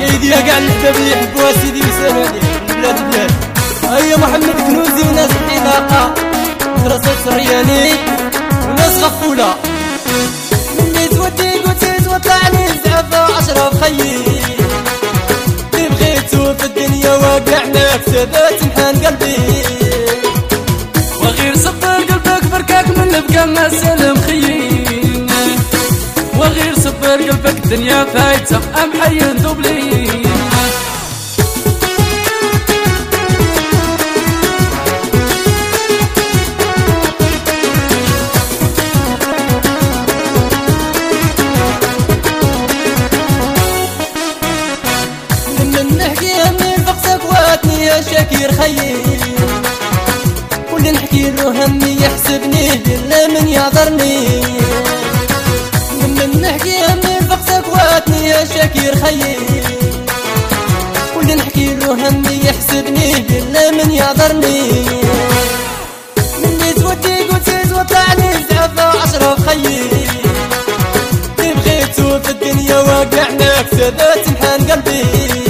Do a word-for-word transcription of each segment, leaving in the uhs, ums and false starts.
ايدي كاع الحباب اللي يحبوها سيدي وسامعني بلاد بلاد. هيا محمد كنوزي وناس الحلاقة دراسات سرياني وناس غفولة. مني تودي قلت وطلعني زعفة أشرف خيي اللي بغيتو في الدنيا واقع مكتبات محان قلبي. وغير صبر قلبك بركاك من البكا ما سلم خيين. وغير صبر قلبك الدنيا فايتة أم حين دوبلين. يا شاكير خيي كل نحكي له همي يحسبني بالله من يعذرني. من نحكي همي فقسك واتني يا شاكير خيي كل نحكي له همي يحسبني بالله من يعذرني. مني تودي قلت وطلعني زعفة أشرف خيي اللي بغيتو في الدنيا واقع مكتبات محان قلبي.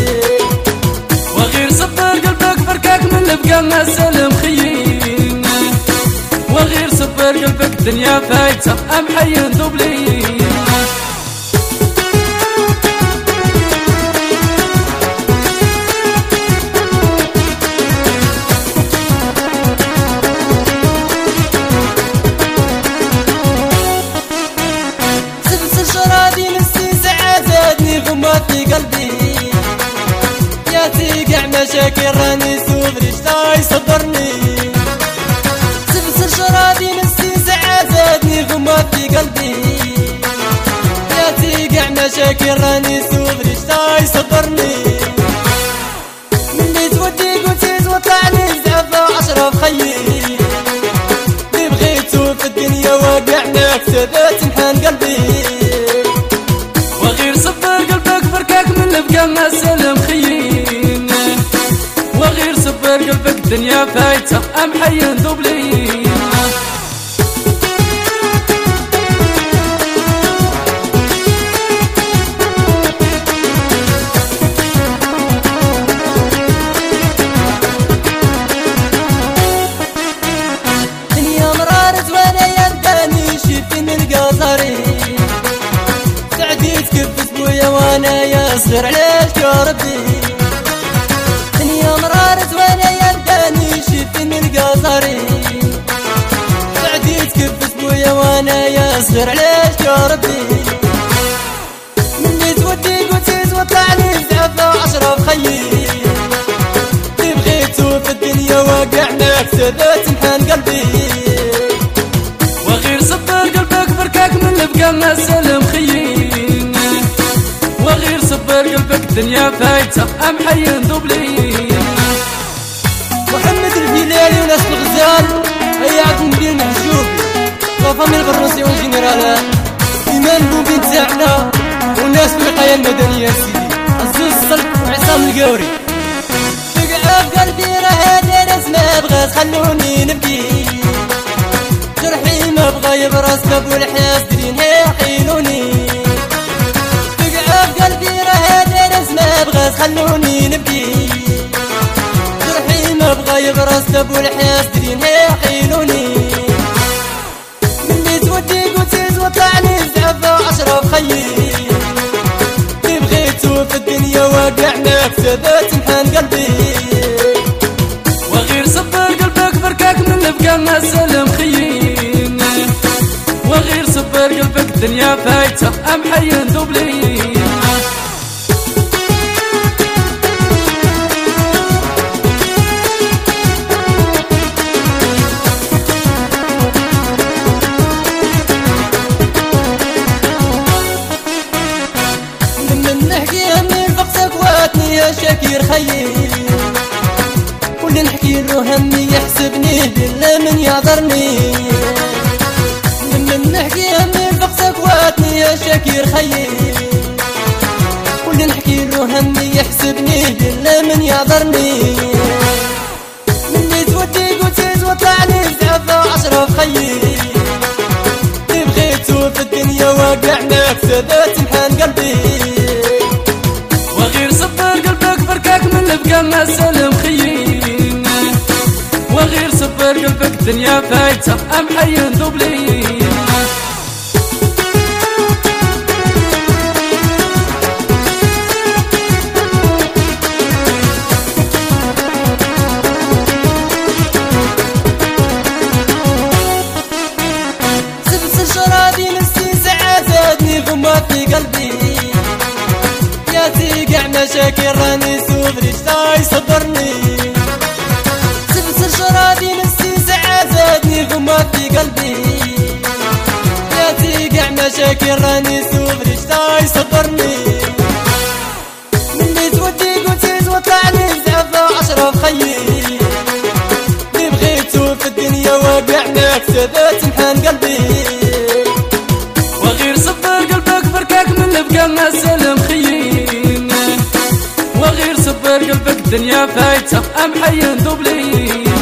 وغير صبر قلبك بركاك من البقا ما سلم خيين. وغير صبر قلبك الدنيا فايتة أم حين دوبلين. سلسل شرابي نسي ساعة زادني غمات في قلبي. تيقع مشاكل راني صدري شتا يصدرني. سلسل شرابي نسي ساعة زادني غمات في قلبي. يا تيقع مشاكل راني صدري شتا يصدرني. مني تودي قلت وطلعني زعفة أشرف خيي اللي بغيتو في الدنيا واقع مكتبات محان قلبي. وغير صبر قلبك بركاك من البقا ما سلم خيين. وغير صبر قلبك الدنيا فايتة أم حين دوبلين. دنيا مرارت وانا يداني شفت من القصري. سعديت كبس بويا وانا يا صغير علاش يا ربي. دنيا مرارت وانا يداني شفت من القصري. سعديت كبس بويا وانا يا صغير علاش يا ربي. مني تودي قلت وطلعني زعفة أشرف خيي اللي بغيتو في الدنيا واقع مكتبات محان قلبي. وغير صبر قلبك بركاك من البقا ما سلم خيين. وغير صبر قلبك الدنيا فايتة أم حين دوبلين. محمد الهلالي وناس الغزال هيا عاد ندير محجوبي لافامي البروسي والجنرالات إيمان بوبي تاعنا وناس الوقاية المدنية سيدي عزوز الصلب وعصام القوري. تقع في قلبي راه دارس ما بغات خلوني نبكي. جرحي ما بغا يبرز كاب والحياة درين يحيلوني. تقع في قلبي راه دارس ما بغات خلوني نبكي. جرحي ما بغا يبرز كاب والحياة درين يحيلوني. مني تودي قلت وطلعني زعفة أشرف خيي اللي بغيتو في الدنيا واقع مكتبات محان قلبي. وغير صبر قلبك بركاك من البقا ما سلم خيين. وغير صبر قلبك الدنيا فايتة أم حين دوبلين. يا شاكير خيي كل نحكي له همي يحسبني بالله من يعذرني. من نحكي همي فقسك واتني يا شاكير خيي كل نحكي له همي يحسبني بالله من يعذرني. مني تودي قلت وطلعني زعفة أشرف خيي اللي بغيتو في الدنيا واقع مكتبات محان قلبي. وغير صبر البقا ما سلم خيين وغير صبر قلبك دنيا فايته ام حي ذبلين في قلبي يا تيقع مشاكل راني سوبري شتا يصبرني سبس شرادي نفسي ساعة زادني غمات في قلبي يا تيقع مشاكل راني سوبري شتا يصبرني مني تودي قلت وطلعني زعفة أشرف خيي اللي بغيتو في الدنيا واقع مكسبات محان قلبي وغير صبر قلبك بركاك من البقا ما سلم خيين وغير صبر قلبك دنيا فايته ام حي ذبلين